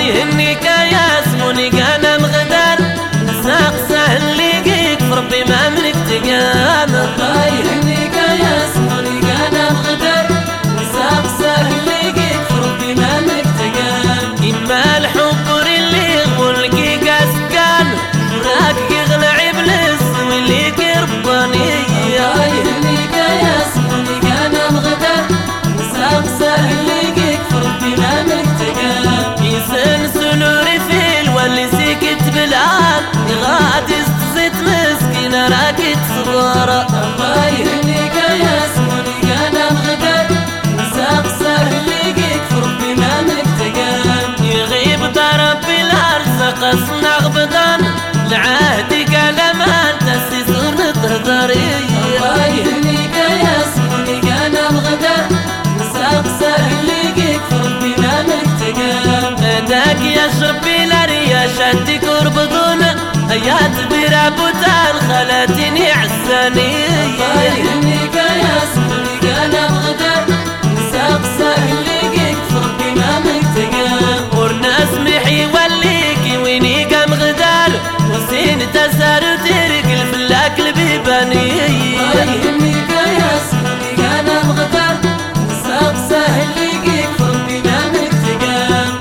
يهنيك يا اسموني انا مغدر نساق سهل ليك في ربي ما منك تقام. الله يهنيك يا اسموني انا مغدر نساق سهل ليك في ربي ما منك تقام. إما الحب اللي غولكي قاسكان وراك يغلى عبلس واللي كرباني. الله يهنيك يا اسموني انا مغدر نساق سهل ليك في ربي ما منك تقام. يسن سنوري في الولي سكت بالعال غادي استزيت مسكينة راكي تصغر. الله يهنيك يا اسموني انا مغدر نساق سهل ليك في ربي ما منك تقام. يغيب ضرب بالارزق اصنع غبطان لعهدي كلمان تسيسر نتهضري. الله يهنيك يا اسموني انا مغدر نساق سهل ليك في ربي ما منك تقام. هداك يا شربي لرياشتك وربطون هيات برابوتان خلاتني عساني. الله يهنيك يا اسموني انا مغدر نساق سهل ليك في ربي ما منك تقام. ورناس محي وليكي ويني قام غدار وسين تسار ترك الفلاك البيباني. الله يهنيك يا اسموني انا مغدر نساق سهل ليك في ربي ما منك تقام.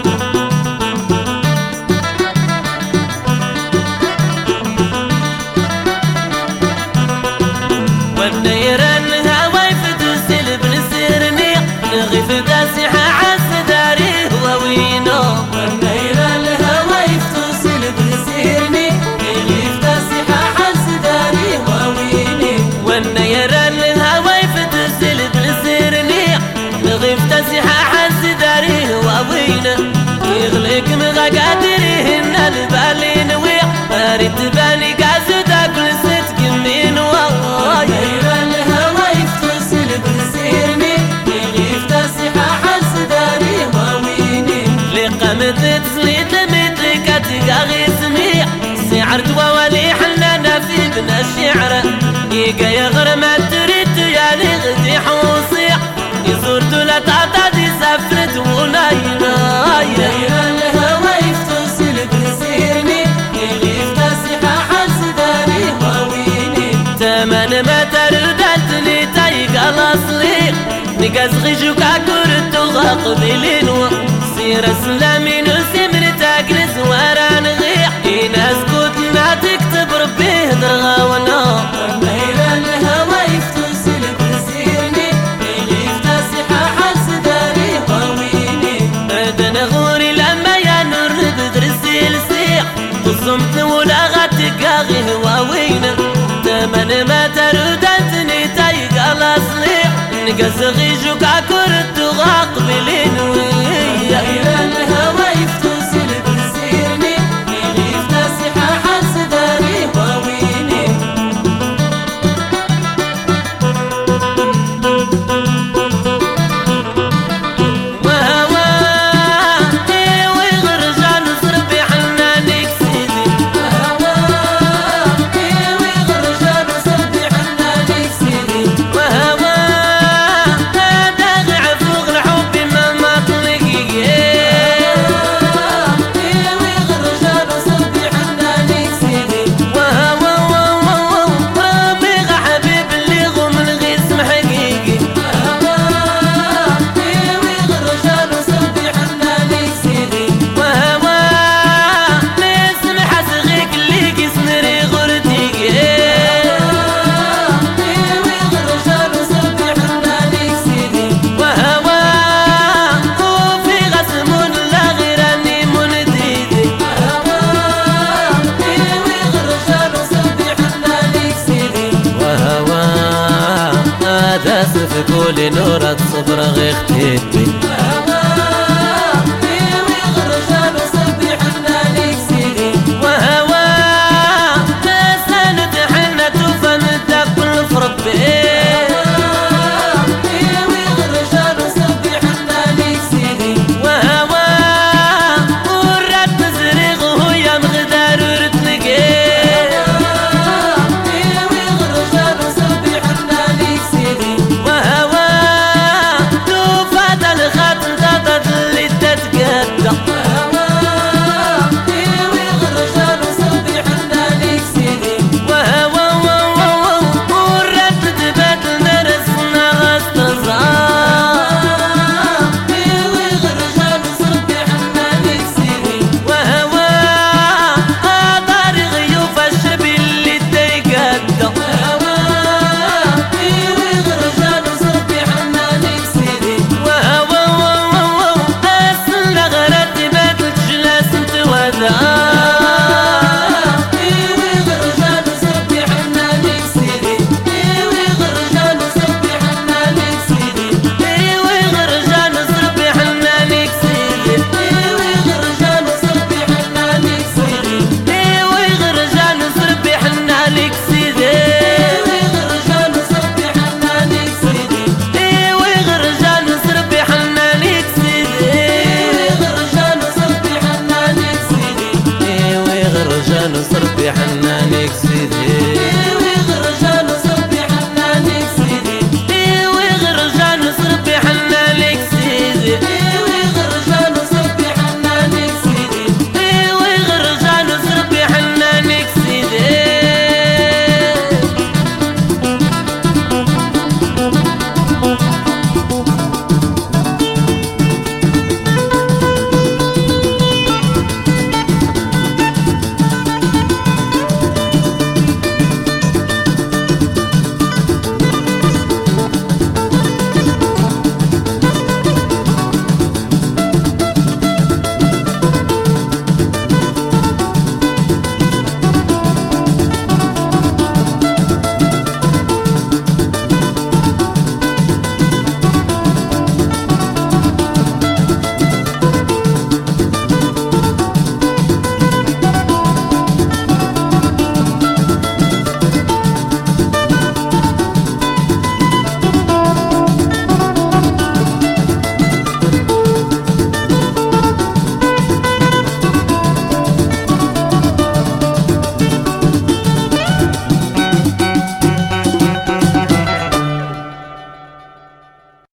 والنيران الهواي فتوس البنسيرني نغيف داسحة عالسداري ووينو. والنيران الهواي فتوس البنسيرني نغيف داسحة عالسداري وويني. والنيران الهواي فتوس البنسيرني نغيف داسحة عالسداري ووينو. يغلق مغاقاتريهن البالي نويع بارد بالي قاسو تاكل ست كمين والله. نيران الهواي فتوس البنسيرني نغيف داسحة عالسداري وويني. لقمت تسليت لمتك تقاغي سميع سعر دوالي حنانا في ابن الشعر يقا يغرم التريد يا لغدي حوصيع يزورت لا تعطى سافرت وناينا. نيران الهواي فتوس البنسيرني نغيف داسحة عالسداري وويني. تمن ما تردتني تايق الاصلي نقاس غيجوك عكرت وغاقبلين سير اسلامي نسمر تاكنس وران غيح ناس كتنا تكتب ربيه درغاونا. نيران الهواي فتوس البنسيرني نغيف داسحة عالسداري وويني. ادن غوري لما يا نور بدرسي السيح قصمت ولا غتقاغي هواوينا. تمن ما تردتني تايق الاصلي نقاس غيجوك عكرت وغاقبلين ويا. نيران الهواي فتوس البنسيرني نغيف داسحة عالسداري وويني. في كل نورة صبر غير اختيتي.